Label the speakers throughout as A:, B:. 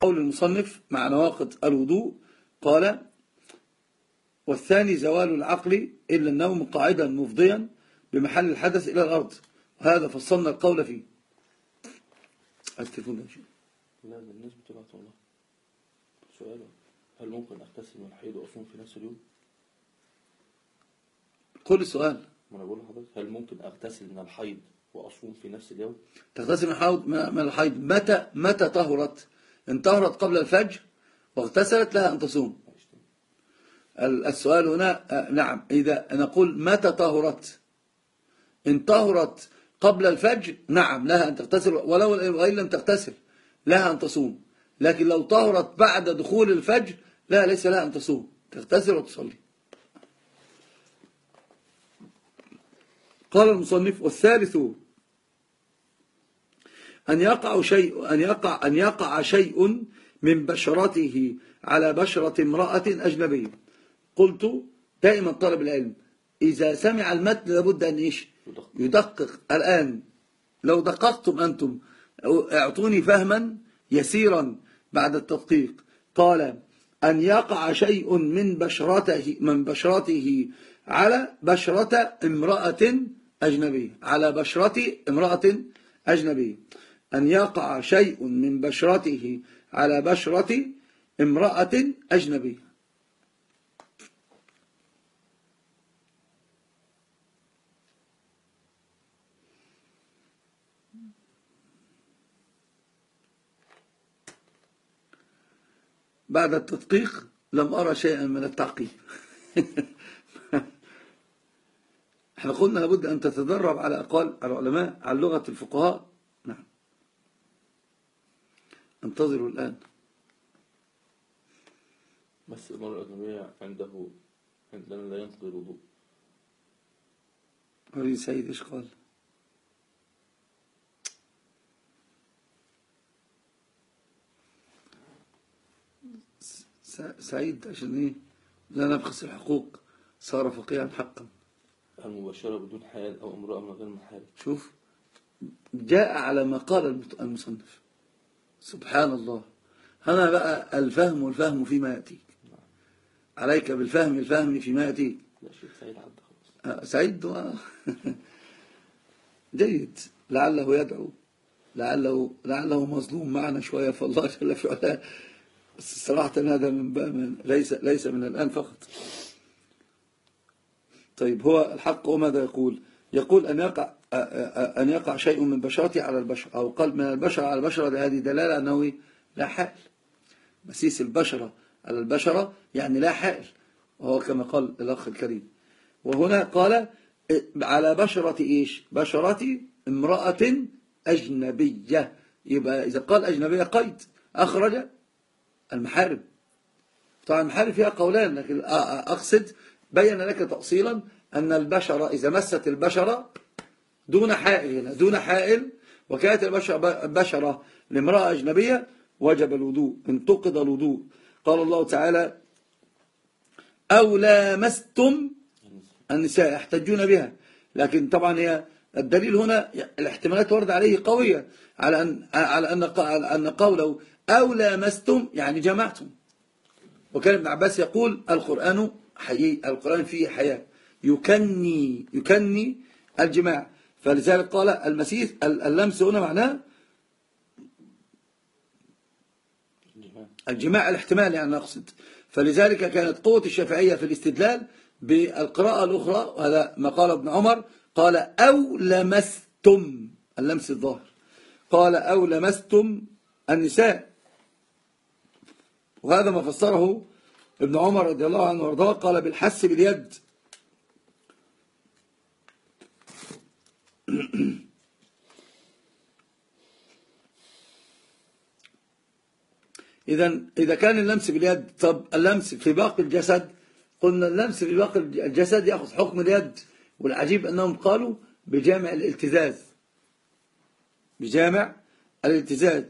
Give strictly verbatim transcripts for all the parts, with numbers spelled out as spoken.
A: قول المصنف مع نواقض الوضوء قال: والثاني زوال العقل إلا النوم قاعدا مفضيا بمحل الحدث إلى الأرض، وهذا فصلنا القول فيه. التليفون ده شيء.
B: لا ده الناس بتبعت والله. سؤال: هل ممكن أغتسل من الحيض وأصوم في نفس اليوم؟
A: قول السؤال.
B: ما أنا بقول لحضرتك هل ممكن أغتسل من الحيض وأصوم في نفس اليوم؟
A: تغتسل من الحيض من الحيض متى متى طهرت؟ إن طهرت قبل الفجر واغتسلت لها أن تصوم. السؤال هنا نعم، إذا نقول متى طهرت؟ إن طهرت قبل الفجر نعم لها أن تغتسل، ولو وإن لم تغتسل لها أن تصوم. لكن لو طهرت بعد دخول الفجر لا، ليس لها أن تصوم، تغتسل وتصلي. قال المصنف: والثالث أن يقع شيء أن يقع أن يقع شيء من بشرته على بشرة امرأة أجنبية. قلت دائما طالب العلم إذا سمع المتن لابد أن إيش يدقق. الآن لو دققتم أنتم اعطوني فهما يسيرا بعد التدقيق. قال: أن يقع شيء من بشرته من بشرته على بشرة امرأة أجنبية على بشرة امرأة أجنبية أن يقع شيء من بشرته على بشرة امرأة أجنبية. بعد التدقيق لم أرى شيئا من التعقيب. احنا قلنا لابد أن تتدرب على أقوال العلماء على لغة الفقهاء. نعم، انتظروا الآن.
B: بس المرأة الأجنبية عنده عندنا لا ينقضي الوضوء.
A: وليد سيد إيش قال؟ سعيد عشان إيه لا نبخس الحقوق صار فقيها حقا.
B: المباشرة بدون حال أو امرأة من غير محال.
A: شوف، جاء على ما قال المصنف. سبحان الله. هنا بقى الفهم والفهم فيما يأتيك. عليك بالفهم الفهم فيما يأتيك.
B: لا شيء سعيد عدى خلاص.
A: سعيد جيد، لعله يدعو، لعله لعله مظلوم معنا شوية، فالله جل في علاه. بس صراحة هذا من, من ليس ليس من الآن فقط. طيب، هو الحق وماذا يقول؟ يقول أن يقع أن يقع شيء من بشرته على البشر، أو قال من البشر على البشرة. هذه دلالة أنه لا حائل. مسيس البشرة على البشرة يعني لا حائل، وهو كما قال الأخ الكريم. وهنا قال على بشرة إيش؟ بشرة امرأة أجنبية. يبقى إذا قال أجنبية قيد أخرج المحارم. طبعا المحارم فيها قولان، لكن أقصد بين لك تأصيلا أن البشرة إذا مست البشرة دون حائل، هنا دون حائل، وكانت البشرة لامرأة أجنبية وجب الوضوء، انتقض الوضوء. قال الله تعالى: أو لامستم النساء يحتجون بها. لكن طبعا هي الدليل هنا الاحتمالات ورد عليه قوية على أن على أن أن قوله أو لامستم يعني جمعتم. وكان ابن عباس يقول القرآن حي، القرآن فيه حياة، يكني يكني الجماع. فلذلك قال المسيس اللمس هنا معناه الجماع الاحتمال يعني أقصد. فلذلك كانت قوة الشافعية في الاستدلال بالقراءة الأخرى، وهذا ما قال ابن عمر، قال أو لمستم اللمس الظاهر، قال أو لمستم النساء. وهذا ما فسره ابن عمر رضي الله عنه وارضاه، قال بالحس باليد. إذا إذا كان اللمس باليد، طب اللمس في باقي الجسد؟ قلنا اللمس في باقي الجسد يأخذ حكم اليد. والعجيب أنهم قالوا بجامع الالتزاز، بجامع الالتزاز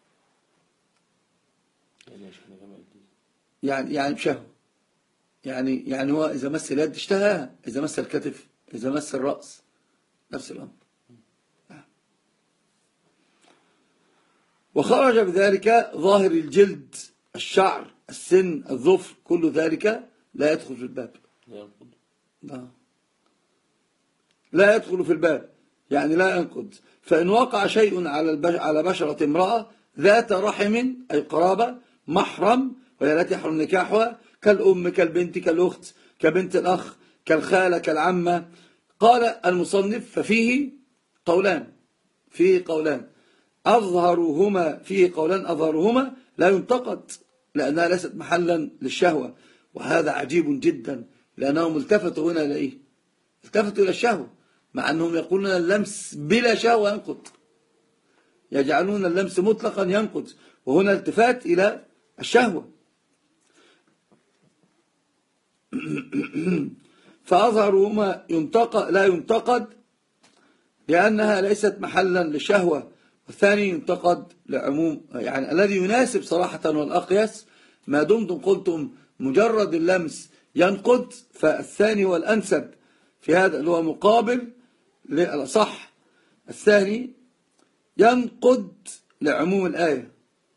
A: يعني يعني بشهوة، يعني يعني هو إذا مس اليد اشتهاها، إذا مس الكتف، إذا مس الرأس نفس الأمر. وخرج بذلك ظاهر الجلد، الشعر، السن، الظفر، كل ذلك لا يدخل في الباب. لا يدخل في الباب، يعني لا ينقض. فإن وقع شيء على على بشرة امرأة ذات رحم أي قرابة محرم وهي التي يحرم نكاحها، كالأم كالبنت كالأخت كبنت الأخ كالخالة كالعمة، قال المصنف ففيه قولان فيه قولان أظهرهما فيه قولان أظهرهما لا ينتقد لأنها ليست محلا للشهوة. وهذا عجيب جدا لأنهم التفتوا هنا إلى إيه؟ التفتوا إلى الشهوة، مع أنهم يقولون اللمس بلا شهوة ينقض، يجعلون اللمس مطلقا ينقض، وهنا التفات إلى الشهوة. فأظهرهما ينتقد لا ينتقد لأنها ليست محلا للشهوة، والثاني ينتقد لعموم، يعني الذي يناسب صراحة والأقيس ما دمتم قلتم مجرد اللمس ينقض، فالثاني هو الأنسب في هذا اللي هو مقابل للأصح، الثاني ينقض لعموم الآية.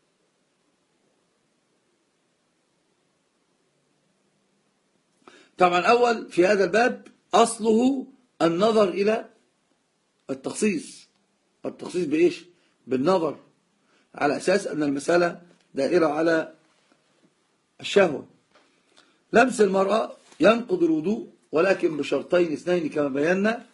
A: طبعا أول في هذا الباب أصله النظر إلى التخصيص، التخصيص بإيش؟ بالنظر، على أساس أن المسألة دائرة على الشهوة. لمس المرأة ينقض الوضوء ولكن بشرطين اثنين كما بينا.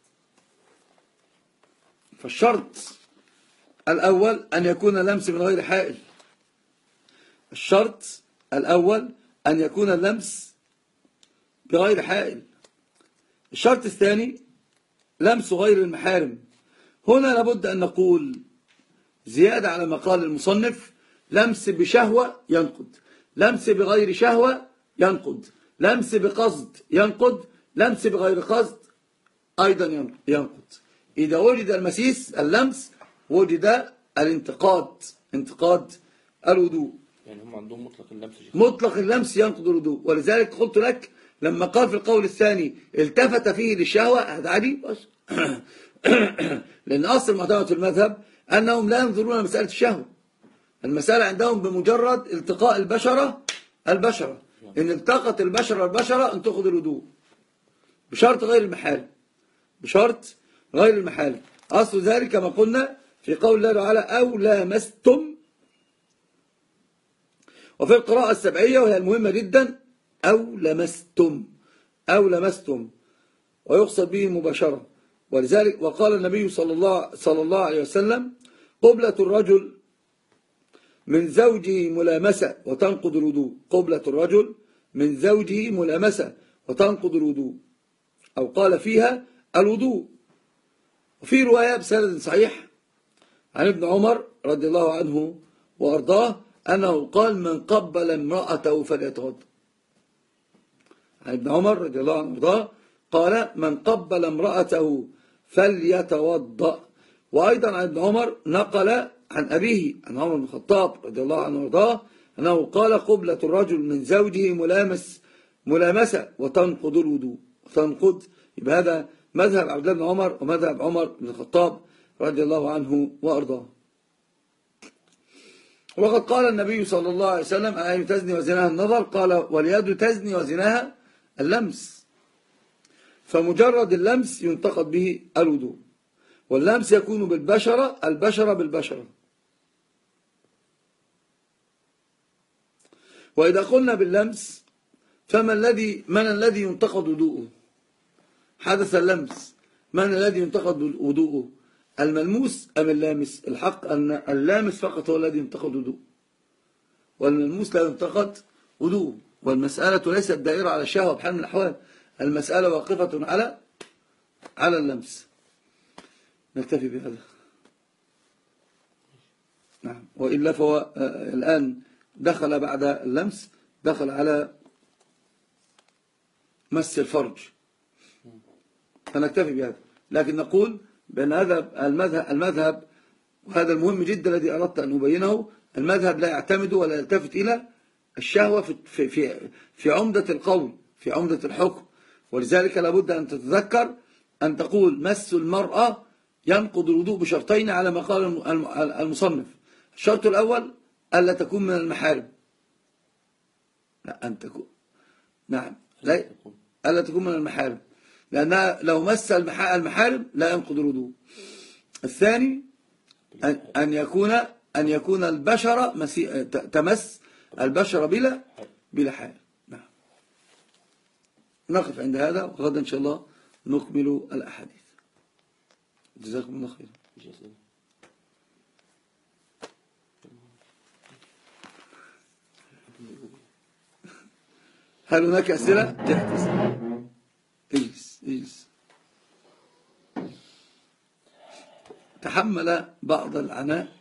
A: فالشرط الأول أن يكون اللمس من غير حائل، الشرط الأول أن يكون اللمس بغير حائل. الشرط الثاني لمس غير المحارم. هنا لابد أن نقول زيادة على ما قال المصنف: لمس بشهوة ينقض، لمس بغير شهوة ينقض، لمس بقصد ينقض، لمس بغير قصد أيضا ينقض. إذا وجد المسيس اللمس وجد الانتقاد، انتقاد الوضوء.
B: يعني هم عندهم مطلق اللمس شيخ.
A: مطلق اللمس ينقض الوضوء، ولذلك قلت لك لما قال في القول الثاني التفت فيه للشهوة، هذا عادي بس لأن أصل معتمد في المذهب أنهم لا ينظرون لمسألة الشهوة، المسألة عندهم بمجرد التقاء البشرة البشرة، إن التقت البشرة البشرة أن تأخذ الوضوء بشرط غير المحال، بشرط غير المحال. أصل ذلك كما قلنا في قول الله تعالى: أو لامستم. وفي القراءة السبعية وهي المهمة جدا: أو لمستم، أو لمستم، ويقصد به مباشرة. ولذلك وقال النبي صلى الله, صلى الله عليه وسلم: قبلة الرجل من زوجه ملامسة وتنقض الوضوء، قبلة الرجل من زوجه ملامسة وتنقض الوضوء، أو قال فيها الوضوء. وفي رواية بسند صحيح عن ابن عمر رضي الله عنه وأرضاه أنه قال: من قبل امرأته فليتوضأ. عن ابن عمر رضي الله عنه وأرضاه قال: من قبل امرأته فليتوضأ. وأيضا عن ابن عمر نقل عن أبيه عن عمر بن الخطاب رضي الله عنه وأرضاه أنه قال: قبلة الرجل من زوجه ملامس ملامسة وتنقض الوضوء، تنقض. يبقى هذا مذهب عبد الله بن عمر ومذهب عمر بن الخطاب رضي الله عنه وأرضاه. وقد قال النبي صلى الله عليه وسلم: العين تزني وزناها النظر، قال: واليد تزني وزناها اللمس. فمجرد اللمس ينتقد به الوضوء، واللمس يكون بالبشرة، البشرة بالبشرة. وإذا قلنا باللمس فما الذي من الذي ينتقد وضوءه؟ حدث اللمس، من الذي ينتقد وضوءه؟ الملموس أم اللامس؟ الحق أن اللامس فقط هو الذي ينتقد وضوءه، والملموس لا ينتقد وضوءه. والمسألة ليست دائرة على الشهوة بحال من الأحوال، المسألة واقفة على على اللمس. نكتفي بهذا. نعم. وإلا فهو الآن دخل بعد اللمس دخل على مس الفرج، فنكتفي بهذا. لكن نقول بأن هذا المذهب, المذهب وهذا المهم جدا الذي أردت أن أبينه، المذهب لا يعتمد ولا يلتفت إلى الشهوة في, في, في عمدة القول، في عمدة الحكم. ولذلك لابد أن تتذكر أن تقول مس المرأة ينقض الوضوء بشرطين على ما قال المصنف: الشرط الأول ألا تكون من المحارم. لا أن تكون، نعم، لا ألا تكون من المحارم، لأنها لو مس المحارم لا ينقض الوضوء. الثاني أن يكون أن يكون البشرة تمس البشرة بلا بلا حائل. نعم. نقف عند هذا، وغدا إن شاء الله نكمل الأحاديث. جزاكم الله خيرا. هل هناك أسئلة؟ اجلس اجلس. تحمل بعض العناء